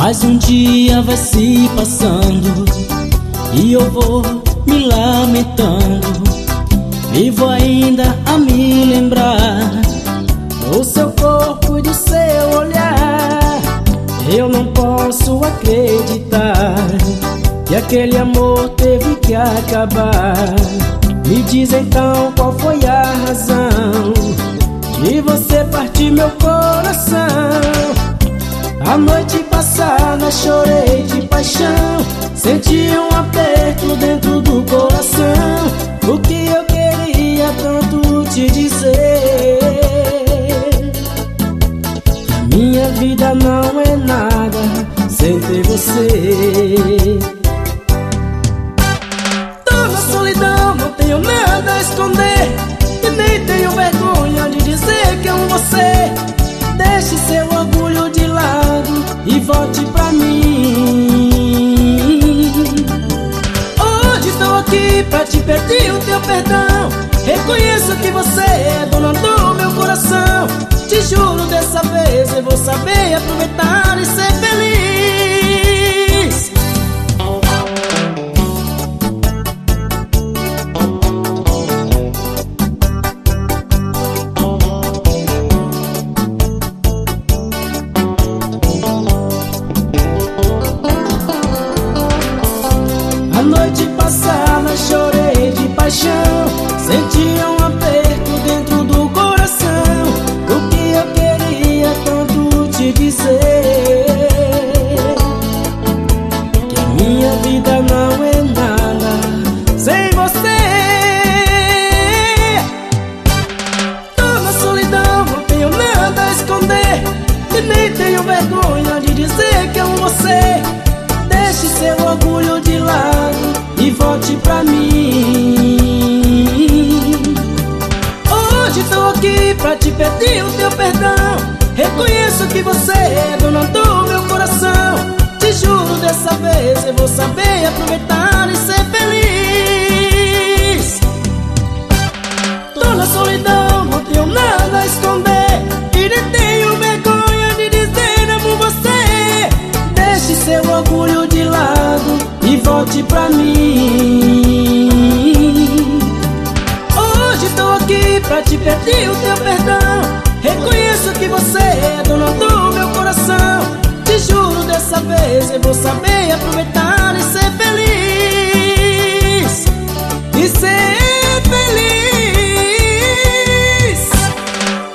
Mas um dia vai se passando e eu vou me lamentando. Vivo ainda a me lembrar do seu corpo e do seu olhar. Eu não posso acreditar que aquele amor teve que acabar. Me diz então qual foi a razão de você partir meu coração. A noite passada chorei de paixão, senti um aperto dentro do coração. O que eu queria tanto te dizer, que a minha vida não é nada sem ter você. Tô na solidão, não tenho nada a esconder, e nem tenho vergonha de dizer que amo você. Deixe seu orgulho de lado e volte pra mim. Hoje estou aqui pra te pedir o teu perdão. Reconheço que você é dona do meu coração. Te juro, dessa vez eu vou saber aproveitar e ser feliz. A noite passada chorei de paixão, senti um aperto dentro do coração. O que eu queria tanto te dizer, que a minha vida não é nada sem você. Tô na solidão, não tenho nada a esconder, e nem tenho vergonha de dizer que amo você. Deixe seu orgulho de lado e volte pra mim. Hoje estou aqui pra te pedir o teu perdão. Reconheço que você é dona do meu coração. Te juro, dessa vez eu vou saber aproveitar e ser feliz. Tô na solidão, não tenho nada a esconder, e nem tenho vergonha de dizer amo você. Deixe seu orgulho de lado e volte pra mim. Hoje estou aqui pra te pedir o teu perdão. Reconheço que você é dona do meu coração. Te juro, dessa vez eu vou saber aproveitar e ser feliz.